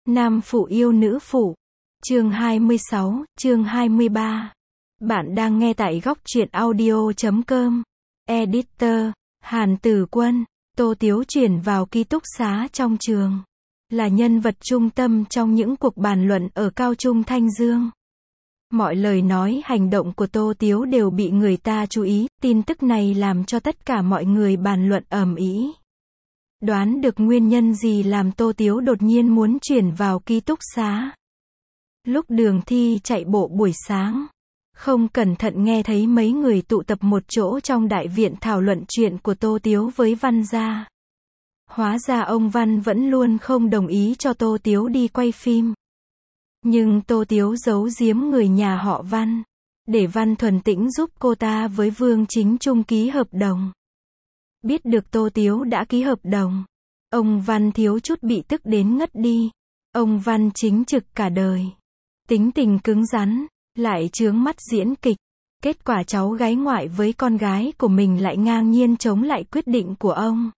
Nam phụ yêu nữ phụ. Chương 26, chương 23. Bạn đang nghe tại góc truyện audio.com. Editor, Hàn Tử Quân. Tô Tiếu chuyển vào ký túc xá trong trường. Là nhân vật trung tâm trong những cuộc bàn luận ở Cao Trung Thanh Dương. Mọi lời nói hành động của Tô Tiếu đều bị người ta chú ý, tin tức này làm cho tất cả mọi người bàn luận ầm ĩ. Đoán được nguyên nhân gì làm Tô Tiếu đột nhiên muốn chuyển vào ký túc xá. Lúc Đường Thi chạy bộ buổi sáng, không cẩn thận nghe thấy mấy người tụ tập một chỗ trong đại viện thảo luận chuyện của Tô Tiếu với Văn gia. Hóa ra ông Văn vẫn luôn không đồng ý cho Tô Tiếu đi quay phim. Nhưng Tô Tiếu giấu giếm người nhà họ Văn, để Văn Thuần Tĩnh giúp cô ta với Vương Chính Trung ký hợp đồng. Biết được Tô Tiếu đã ký hợp đồng, ông Văn thiếu chút bị tức đến ngất đi. Ông Văn chính trực cả đời, tính tình cứng rắn, lại chướng mắt diễn kịch. Kết quả cháu gái ngoại với con gái của mình lại ngang nhiên chống lại quyết định của ông.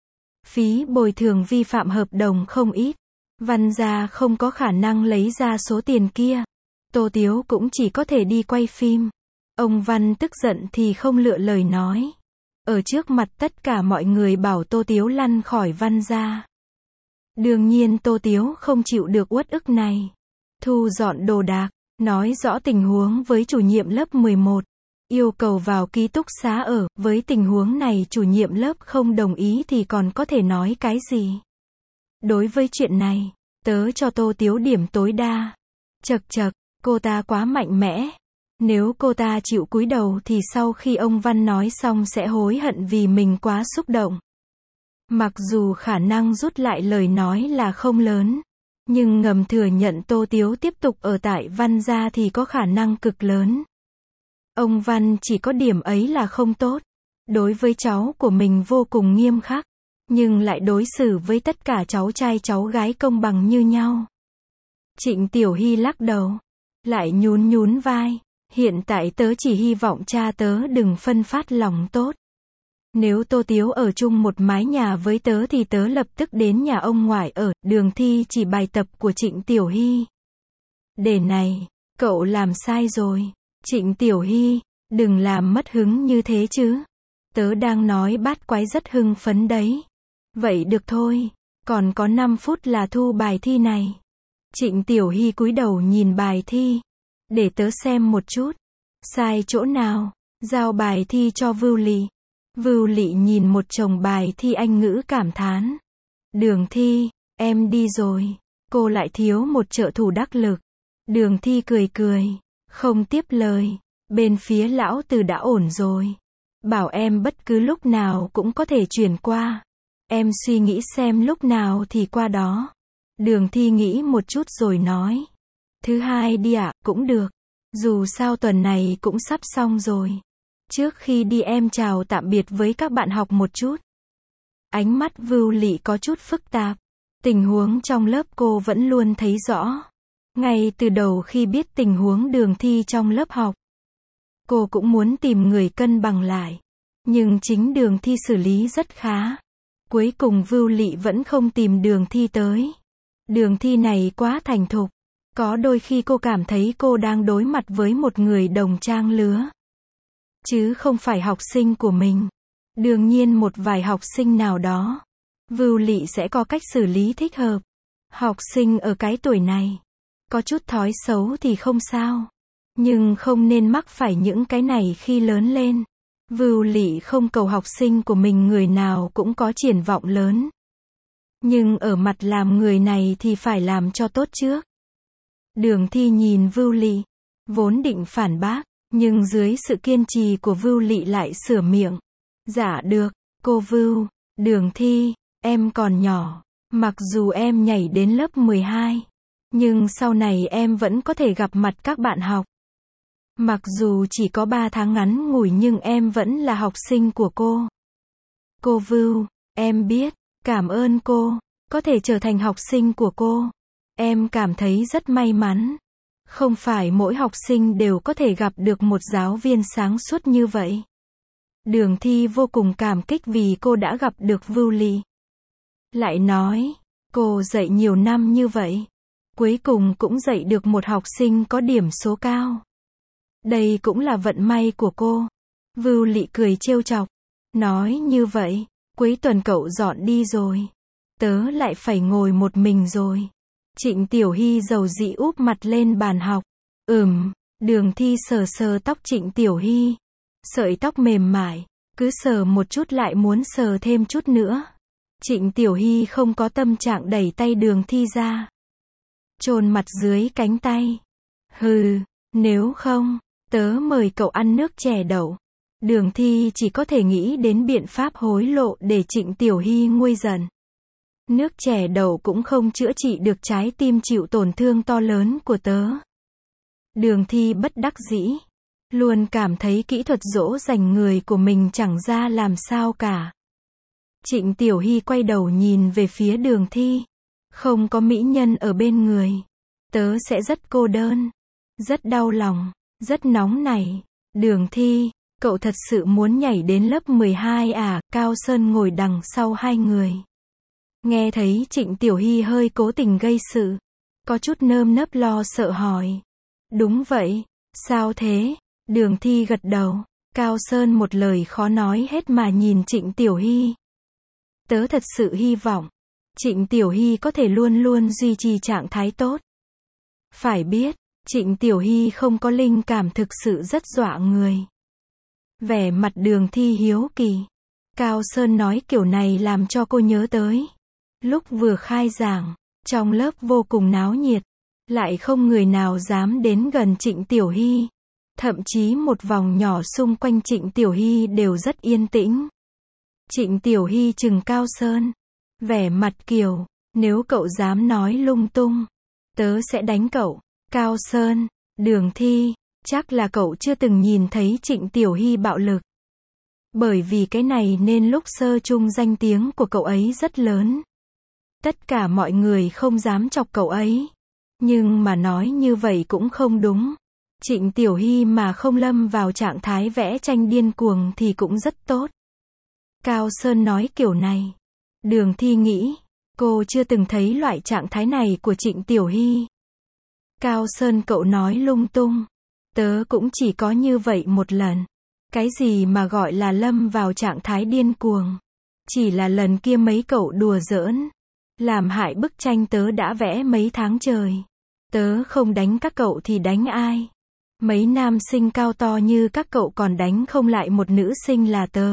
Phí bồi thường vi phạm hợp đồng không ít. Văn gia không có khả năng lấy ra số tiền kia. Tô Tiếu cũng chỉ có thể đi quay phim. Ông Văn tức giận thì không lựa lời nói. Ở trước mặt tất cả mọi người bảo Tô Tiếu lăn khỏi Văn gia. Đương nhiên Tô Tiếu không chịu được uất ức này. Thu dọn đồ đạc, nói rõ tình huống với chủ nhiệm lớp 11. Yêu cầu vào ký túc xá ở, với tình huống này chủ nhiệm lớp không đồng ý thì còn có thể nói cái gì. Đối với chuyện này, tớ cho Tô Tiếu điểm tối đa. Chậc chậc, cô ta quá mạnh mẽ. Nếu cô ta chịu cúi đầu thì sau khi ông Văn nói xong sẽ hối hận vì mình quá xúc động. Mặc dù khả năng rút lại lời nói là không lớn, nhưng ngầm thừa nhận Tô Tiếu tiếp tục ở tại Văn gia thì có khả năng cực lớn. Ông Văn chỉ có điểm ấy là không tốt. Đối với cháu của mình vô cùng nghiêm khắc, nhưng lại đối xử với tất cả cháu trai cháu gái công bằng như nhau. Trịnh Tiểu Hy lắc đầu, lại nhún nhún vai. Hiện tại tớ chỉ hy vọng cha tớ đừng phân phát lòng tốt. Nếu Tô Tiếu ở chung một mái nhà với tớ thì tớ lập tức đến nhà ông ngoại ở. Đường Thi chỉ bài tập của Trịnh Tiểu Hy. Để này, cậu làm sai rồi. Trịnh Tiểu Hy, đừng làm mất hứng như thế chứ. Tớ đang nói bát quái rất hưng phấn đấy. Vậy được thôi, còn có 5 phút là thu bài thi này. Trịnh Tiểu Hy cúi đầu nhìn bài thi. Để tớ xem một chút. Sai chỗ nào? Giao bài thi cho Vưu Lị. Vưu Lị nhìn một chồng bài thi Anh ngữ cảm thán. Đường Thi, em đi rồi. Cô lại thiếu một trợ thủ đắc lực. Đường Thi cười cười, không tiếp lời. Bên phía lão Từ đã ổn rồi. Bảo em bất cứ lúc nào cũng có thể chuyển qua. Em suy nghĩ xem lúc nào thì qua đó. Đường Thi nghĩ một chút rồi nói. Thứ hai đi ạ, cũng được. Dù sao tuần này cũng sắp xong rồi. Trước khi đi em chào tạm biệt với các bạn học một chút. Ánh mắt Vưu Lị có chút phức tạp. Tình huống trong lớp cô vẫn luôn thấy rõ. Ngay từ đầu khi biết tình huống Đường Thi trong lớp học, cô cũng muốn tìm người cân bằng lại. Nhưng chính Đường Thi xử lý rất khá. Cuối cùng Vưu Lị vẫn không tìm Đường Thi tới. Đường Thi này quá thành thục. Có đôi khi cô cảm thấy cô đang đối mặt với một người đồng trang lứa, chứ không phải học sinh của mình. Đương nhiên một vài học sinh nào đó, Vưu Lị sẽ có cách xử lý thích hợp. Học sinh ở cái tuổi này, có chút thói xấu thì không sao. Nhưng không nên mắc phải những cái này khi lớn lên. Vưu Lị không cầu học sinh của mình người nào cũng có triển vọng lớn. Nhưng ở mặt làm người này thì phải làm cho tốt trước. Đường Thi nhìn Vưu Lị, vốn định phản bác, nhưng dưới sự kiên trì của Vưu Lị lại sửa miệng. Dạ được, cô Vưu, Đường Thi, em còn nhỏ, mặc dù em nhảy đến lớp 12, nhưng sau này em vẫn có thể gặp mặt các bạn học. Mặc dù chỉ có 3 tháng ngắn ngủi nhưng em vẫn là học sinh của cô. Cô Vưu, em biết, cảm ơn cô, có thể trở thành học sinh của cô. Em cảm thấy rất may mắn. Không phải mỗi học sinh đều có thể gặp được một giáo viên sáng suốt như vậy. Đường Thi vô cùng cảm kích vì cô đã gặp được Vưu Lị. Lại nói, cô dạy nhiều năm như vậy, cuối cùng cũng dạy được một học sinh có điểm số cao. Đây cũng là vận may của cô. Vưu Lị cười trêu chọc. Nói như vậy, cuối tuần cậu dọn đi rồi. Tớ lại phải ngồi một mình rồi. Trịnh Tiểu Hy dầu dĩ úp mặt lên bàn học. Đường Thi sờ sờ tóc Trịnh Tiểu Hy. Sợi tóc mềm mại, cứ sờ một chút lại muốn sờ thêm chút nữa. Trịnh Tiểu Hy không có tâm trạng đẩy tay Đường Thi ra. Chôn mặt dưới cánh tay. Hừ, nếu không, tớ mời cậu ăn nước chè đậu. Đường Thi chỉ có thể nghĩ đến biện pháp hối lộ để Trịnh Tiểu Hy nguôi giận. Nước chè đậu cũng không chữa trị được trái tim chịu tổn thương to lớn của tớ. Đường Thi bất đắc dĩ. Luôn cảm thấy kỹ thuật dỗ dành người của mình chẳng ra làm sao cả. Trịnh Tiểu Hy quay đầu nhìn về phía Đường Thi. Không có mỹ nhân ở bên người. Tớ sẽ rất cô đơn. Rất đau lòng. Rất nóng nảy. Đường Thi, cậu thật sự muốn nhảy đến lớp 12 à? Cao Sơn ngồi đằng sau hai người. Nghe thấy Trịnh Tiểu Hy hơi cố tình gây sự. Có chút nơm nớp lo sợ hỏi. Đúng vậy. Sao thế? Đường Thi gật đầu. Cao Sơn một lời khó nói hết mà nhìn Trịnh Tiểu Hy. Tớ thật sự hy vọng Trịnh Tiểu Hy có thể luôn luôn duy trì trạng thái tốt. Phải biết, Trịnh Tiểu Hy không có linh cảm thực sự rất dọa người. Vẻ mặt Đường Thi hiếu kỳ. Cao Sơn nói kiểu này làm cho cô nhớ tới. Lúc vừa khai giảng, trong lớp vô cùng náo nhiệt. Lại không người nào dám đến gần Trịnh Tiểu Hy. Thậm chí một vòng nhỏ xung quanh Trịnh Tiểu Hy đều rất yên tĩnh. Trịnh Tiểu Hy trừng Cao Sơn. Vẻ mặt kiểu, nếu cậu dám nói lung tung, tớ sẽ đánh cậu. Cao Sơn, Đường Thi, chắc là cậu chưa từng nhìn thấy Trịnh Tiểu Hy bạo lực. Bởi vì cái này nên lúc sơ chung danh tiếng của cậu ấy rất lớn. Tất cả mọi người không dám chọc cậu ấy. Nhưng mà nói như vậy cũng không đúng. Trịnh Tiểu Hy mà không lâm vào trạng thái vẽ tranh điên cuồng thì cũng rất tốt. Cao Sơn nói kiểu này. Đường Thi nghĩ, cô chưa từng thấy loại trạng thái này của Trịnh Tiểu Hy. Cao Sơn cậu nói lung tung. Tớ cũng chỉ có như vậy một lần. Cái gì mà gọi là lâm vào trạng thái điên cuồng? Chỉ là lần kia mấy cậu đùa giỡn. Làm hại bức tranh tớ đã vẽ mấy tháng trời. Tớ không đánh các cậu thì đánh ai? Mấy nam sinh cao to như các cậu còn đánh không lại một nữ sinh là tớ.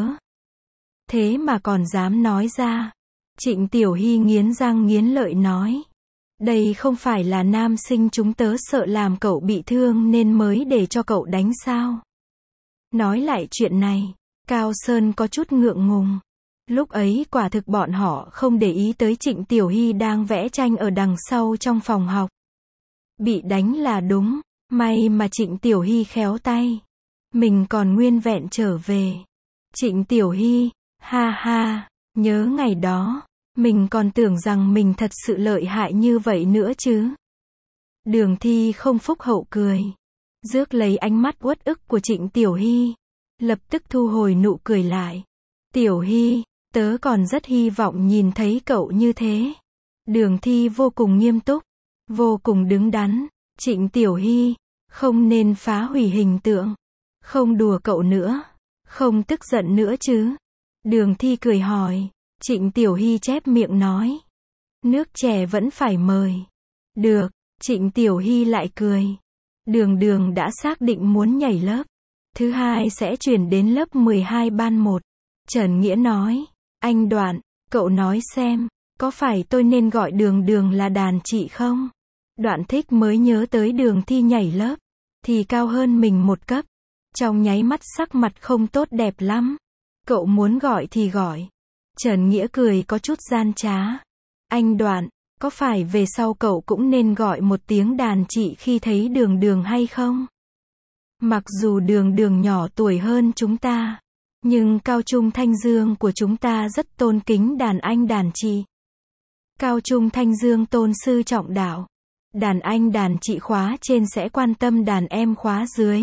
Thế mà còn dám nói ra. Trịnh Tiểu Hy nghiến răng nghiến lợi nói. Đây không phải là nam sinh chúng tớ sợ làm cậu bị thương nên mới để cho cậu đánh sao? Nói lại chuyện này, Cao Sơn có chút ngượng ngùng. Lúc ấy quả thực bọn họ không để ý tới Trịnh Tiểu Hy đang vẽ tranh ở đằng sau trong phòng học. Bị đánh là đúng, may mà Trịnh Tiểu Hy khéo tay. Mình còn nguyên vẹn trở về. Trịnh Tiểu Hy, ha ha, nhớ ngày đó, mình còn tưởng rằng mình thật sự lợi hại như vậy nữa chứ. Đường Thi không phúc hậu cười. Rước lấy ánh mắt uất ức của Trịnh Tiểu Hy. Lập tức thu hồi nụ cười lại. Tiểu Hy, tớ còn rất hy vọng nhìn thấy cậu như thế. Đường Thi vô cùng nghiêm túc. Vô cùng đứng đắn. Trịnh Tiểu Hy, không nên phá hủy hình tượng. Không đùa cậu nữa. Không tức giận nữa chứ. Đường Thi cười hỏi. Trịnh Tiểu Hy chép miệng nói. Nước chè vẫn phải mời. Được, Trịnh Tiểu Hy lại cười. Đường đã xác định muốn nhảy lớp. Thứ hai sẽ chuyển đến lớp 12 ban 1. Trần Nghĩa nói. Anh Đoạn, cậu nói xem, có phải tôi nên gọi Đường là đàn chị không? Đoạn Thích mới nhớ tới Đường Thi nhảy lớp. Thì cao hơn mình một cấp. Trong nháy mắt sắc mặt không tốt đẹp lắm. Cậu muốn gọi thì gọi. Trần Nghĩa cười có chút gian trá. Anh Đoạn, có phải về sau cậu cũng nên gọi một tiếng đàn chị khi thấy Đường hay không? Mặc dù Đường nhỏ tuổi hơn chúng ta, nhưng Cao Trung Thanh Dương của chúng ta rất tôn kính đàn anh đàn chị. Cao Trung Thanh Dương tôn sư trọng đạo. Đàn anh đàn chị khóa trên sẽ quan tâm đàn em khóa dưới.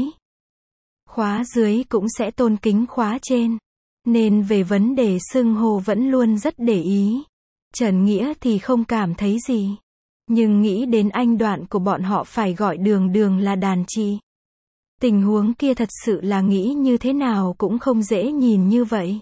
Khóa dưới cũng sẽ tôn kính khóa trên. Nên về vấn đề xưng hô vẫn luôn rất để ý. Trần Nghĩa thì không cảm thấy gì. Nhưng nghĩ đến anh Đoạn của bọn họ phải gọi Đường Đường là đàn chị. Tình huống kia thật sự là nghĩ như thế nào cũng không dễ nhìn như vậy.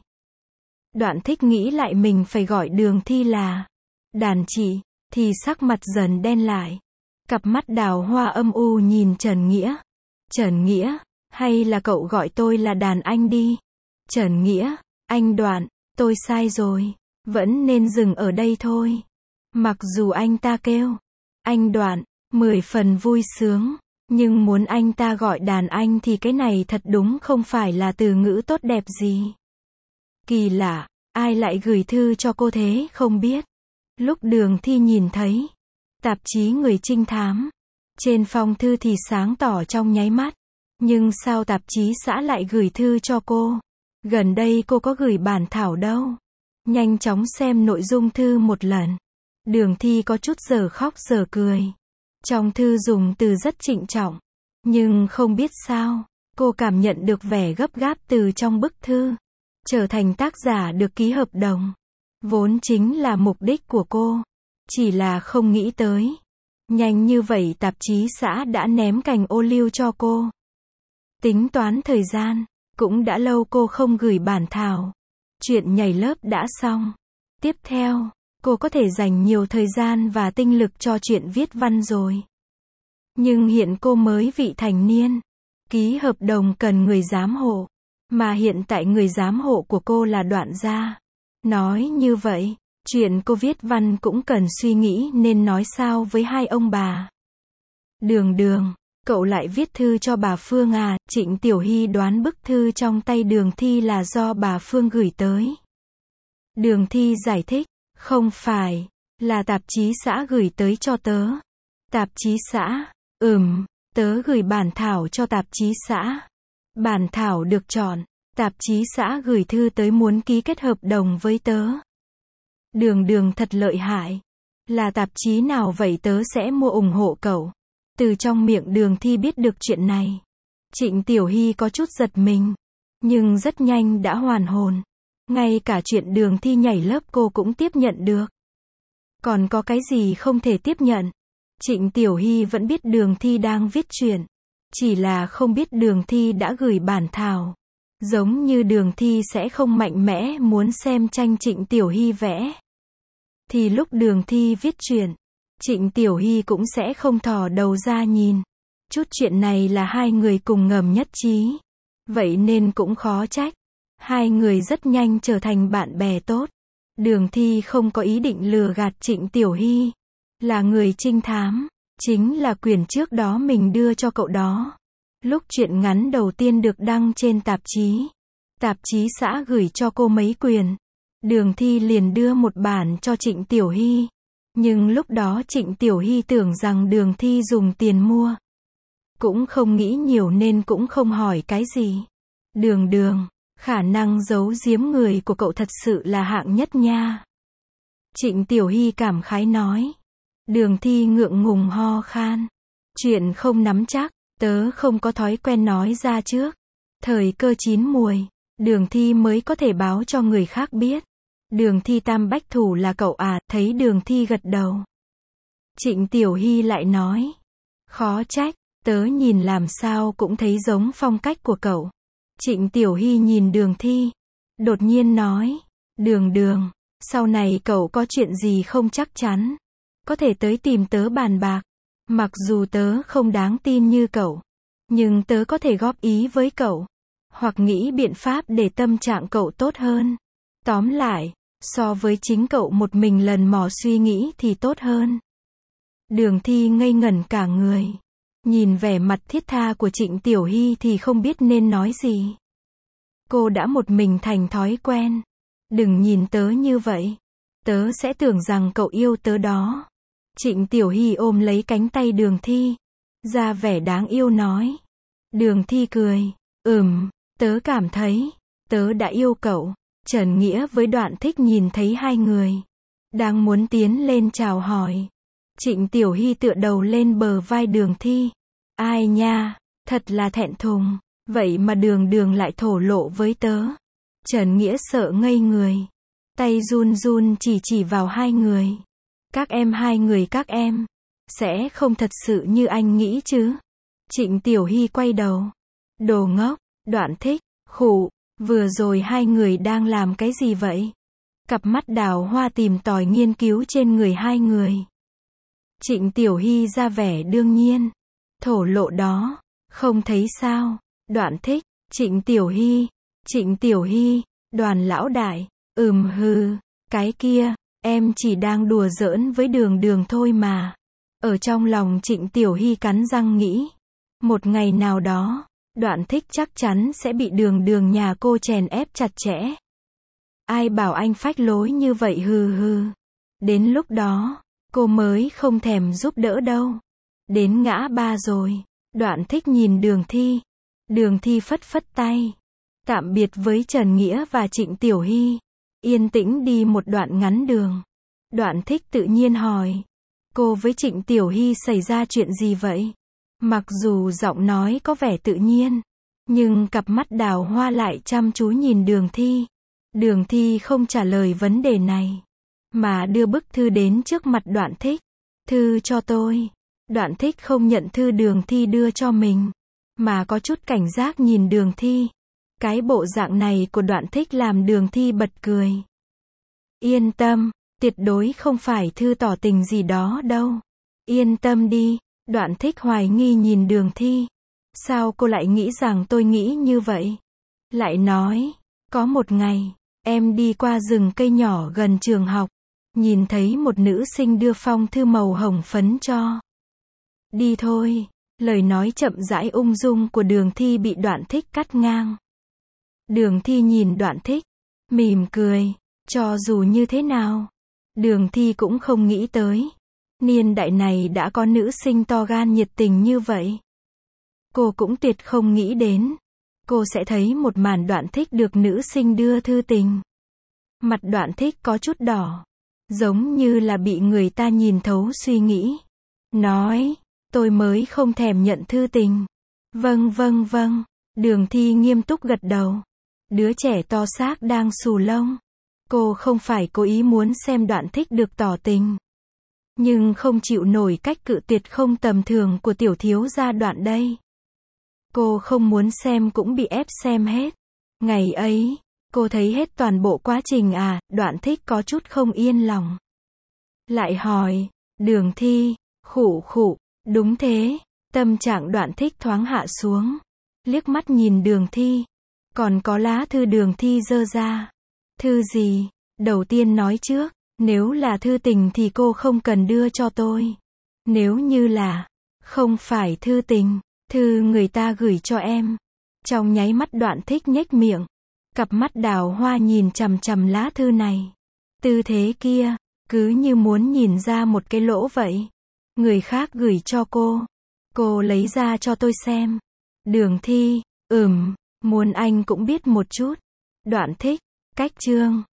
Đoạn Thích nghĩ lại mình phải gọi Đường Thi là đàn chị, thì sắc mặt dần đen lại. Cặp mắt đào hoa âm u nhìn Trần Nghĩa. Trần Nghĩa, hay là cậu gọi tôi là đàn anh đi. Trần Nghĩa, anh Đoạn, tôi sai rồi. Vẫn nên dừng ở đây thôi. Mặc dù anh ta kêu anh Đoạn, 10 phần vui sướng. Nhưng muốn anh ta gọi đàn anh thì cái này thật đúng không phải là từ ngữ tốt đẹp gì. Kỳ lạ, ai lại gửi thư cho cô thế không biết. Lúc Đường Thi nhìn thấy tạp chí Người Trinh Thám, trên phong thư thì sáng tỏ trong nháy mắt. Nhưng sao tạp chí xã lại gửi thư cho cô? Gần đây cô có gửi bản thảo đâu. Nhanh chóng xem nội dung thư một lần. Đường Thi có chút giờ khóc giờ cười. Trong thư dùng từ rất trịnh trọng. Nhưng không biết sao, cô cảm nhận được vẻ gấp gáp từ trong bức thư. Trở thành tác giả được ký hợp đồng. Vốn chính là mục đích của cô. Chỉ là không nghĩ tới. Nhanh như vậy tạp chí xã đã ném cành ô liu cho cô. Tính toán thời gian, cũng đã lâu cô không gửi bản thảo. Chuyện nhảy lớp đã xong. Tiếp theo, cô có thể dành nhiều thời gian và tinh lực cho chuyện viết văn rồi. Nhưng hiện cô mới vị thành niên. Ký hợp đồng cần người giám hộ. Mà hiện tại người giám hộ của cô là Đoạn gia. Nói như vậy, chuyện cô viết văn cũng cần suy nghĩ nên nói sao với hai ông bà. Đường Đường, cậu lại viết thư cho bà Phương à? Trịnh Tiểu Hy đoán bức thư trong tay Đường Thi là do bà Phương gửi tới. Đường Thi giải thích, không phải, là tạp chí xã gửi tới cho tớ. Tạp chí xã, tớ gửi bản thảo cho tạp chí xã. Bản thảo được chọn, tạp chí xã gửi thư tới muốn ký kết hợp đồng với tớ. Đường Đường thật lợi hại. Là tạp chí nào vậy tớ sẽ mua ủng hộ cậu. Từ trong miệng Đường Thi biết được chuyện này. Trịnh Tiểu Hy có chút giật mình. Nhưng rất nhanh đã hoàn hồn. Ngay cả chuyện Đường Thi nhảy lớp cô cũng tiếp nhận được. Còn có cái gì không thể tiếp nhận? Trịnh Tiểu Hy vẫn biết Đường Thi đang viết truyện. Chỉ là không biết Đường Thi đã gửi bản thảo. Giống như Đường Thi sẽ không mạnh mẽ muốn xem tranh Trịnh Tiểu Hy vẽ. Thì lúc Đường Thi viết truyện, Trịnh Tiểu Hy cũng sẽ không thò đầu ra nhìn. Chút chuyện này là hai người cùng ngầm nhất trí. Vậy nên cũng khó trách. Hai người rất nhanh trở thành bạn bè tốt. Đường Thi không có ý định lừa gạt Trịnh Tiểu Hy. Là người trinh thám. Chính là quyển trước đó mình đưa cho cậu đó. Lúc truyện ngắn đầu tiên được đăng trên tạp chí xã gửi cho cô mấy quyển. Đường Thi liền đưa một bản cho Trịnh Tiểu Hy. Nhưng lúc đó Trịnh Tiểu Hy tưởng rằng Đường Thi dùng tiền mua. Cũng không nghĩ nhiều nên cũng không hỏi cái gì. Đường Đường, khả năng giấu giếm người của cậu thật sự là hạng nhất nha. Trịnh Tiểu Hy cảm khái nói. Đường Thi ngượng ngùng ho khan. Chuyện không nắm chắc, tớ không có thói quen nói ra trước. Thời cơ chín muồi, Đường Thi mới có thể báo cho người khác biết. Đường Thi tam bách thủ là cậu à? Thấy Đường Thi gật đầu. Trịnh Tiểu Hy lại nói. Khó trách, tớ nhìn làm sao cũng thấy giống phong cách của cậu. Trịnh Tiểu Hy nhìn Đường Thi. Đột nhiên nói. Đường Đường, sau này cậu có chuyện gì không chắc chắn. Có thể tới tìm tớ bàn bạc. Mặc dù tớ không đáng tin như cậu. Nhưng tớ có thể góp ý với cậu. Hoặc nghĩ biện pháp để tâm trạng cậu tốt hơn. Tóm lại, so với chính cậu một mình lần mò suy nghĩ thì tốt hơn. Đường Thi ngây ngẩn cả người. Nhìn vẻ mặt thiết tha của Trịnh Tiểu Hy thì không biết nên nói gì. Cô đã một mình thành thói quen. Đừng nhìn tớ như vậy. Tớ sẽ tưởng rằng cậu yêu tớ đó. Trịnh Tiểu Hy ôm lấy cánh tay Đường Thi. Ra vẻ đáng yêu nói. Đường Thi cười. Tớ cảm thấy. Tớ đã yêu cậu. Trần Nghĩa với Đoạn Thích nhìn thấy hai người. Đang muốn tiến lên chào hỏi. Trịnh Tiểu Hy tựa đầu lên bờ vai Đường Thi. Ai nha, thật là thẹn thùng. Vậy mà Đường Đường lại thổ lộ với tớ. Trần Nghĩa sợ ngây người. Tay run run chỉ vào hai người. Các em hai người các em. Sẽ không thật sự như anh nghĩ chứ? Trịnh Tiểu Hy quay đầu. Đồ ngốc, Đoạn Thích, khụ, vừa rồi hai người đang làm cái gì vậy? Cặp mắt Đào Hoa tìm tòi nghiên cứu trên người hai người. Trịnh Tiểu Hy ra vẻ đương nhiên. Thổ lộ đó, không thấy sao? Đoạn Thích, Trịnh Tiểu Hy, Đoàn lão đại, hừ, cái kia, em chỉ đang đùa giỡn với Đường Đường thôi mà. Ở trong lòng Trịnh Tiểu Hy cắn răng nghĩ. Một ngày nào đó, Đoạn Thích chắc chắn sẽ bị Đường Đường nhà cô chèn ép chặt chẽ. Ai bảo anh phách lối như vậy hừ hừ. Đến lúc đó, cô mới không thèm giúp đỡ đâu. Đến ngã ba rồi, Đoạn Thích nhìn Đường Thi. Đường Thi phất phất tay. Tạm biệt với Trần Nghĩa và Trịnh Tiểu Hy. Yên tĩnh đi một đoạn ngắn đường. Đoạn Thích tự nhiên hỏi. Cô với Trịnh Tiểu Hy xảy ra chuyện gì vậy? Mặc dù giọng nói có vẻ tự nhiên, nhưng cặp mắt Đào Hoa lại chăm chú nhìn Đường Thi. Đường Thi không trả lời vấn đề này, mà đưa bức thư đến trước mặt Đoạn Thích. Thư cho tôi. Đoạn Thích không nhận thư Đường Thi đưa cho mình, mà có chút cảnh giác nhìn Đường Thi. Cái bộ dạng này của Đoạn Thích làm Đường Thi bật cười. Yên tâm, tuyệt đối không phải thư tỏ tình gì đó đâu. Yên tâm đi. Đoạn Thích hoài nghi nhìn Đường Thi. Sao cô lại nghĩ rằng tôi nghĩ như vậy? Lại nói, có một ngày, em đi qua rừng cây nhỏ gần trường học, nhìn thấy một nữ sinh đưa phong thư màu hồng phấn cho. Đi thôi. Lời nói chậm rãi ung dung của Đường Thi bị Đoạn Thích cắt ngang. Đường Thi nhìn Đoạn Thích, mỉm cười. Cho dù như thế nào, Đường Thi cũng không nghĩ tới. Niên đại này đã có nữ sinh to gan nhiệt tình như vậy. Cô cũng tuyệt không nghĩ đến. Cô sẽ thấy một màn Đoạn Thích được nữ sinh đưa thư tình. Mặt Đoạn Thích có chút đỏ. Giống như là bị người ta nhìn thấu suy nghĩ. Nói, tôi mới không thèm nhận thư tình. Vâng. Đường Thi nghiêm túc gật đầu. Đứa trẻ to xác đang xù lông. Cô không phải cố ý muốn xem Đoạn Thích được tỏ tình, nhưng không chịu nổi cách cự tuyệt không tầm thường của tiểu thiếu gia Đoạn đây. Cô không muốn xem cũng bị ép xem hết. Ngày ấy, cô thấy hết toàn bộ quá trình à? Đoạn Thích có chút không yên lòng. Lại hỏi, Đường Thi, khụ, đúng thế. Tâm trạng Đoạn Thích thoáng hạ xuống. Liếc mắt nhìn Đường Thi. Còn có lá thư Đường Thi giơ ra. Thư gì? Đầu tiên nói trước, nếu là thư tình thì cô không cần đưa cho tôi. Nếu như là không phải thư tình, thư người ta gửi cho em. Trong nháy mắt Đoạn Thích nhếch miệng. Cặp mắt Đào Hoa nhìn chằm chằm lá thư này. Tư thế kia, cứ như muốn nhìn ra một cái lỗ vậy. Người khác gửi cho cô lấy ra cho tôi xem. Đường Thi, muốn anh cũng biết một chút. Đoạn Thích, cách chương.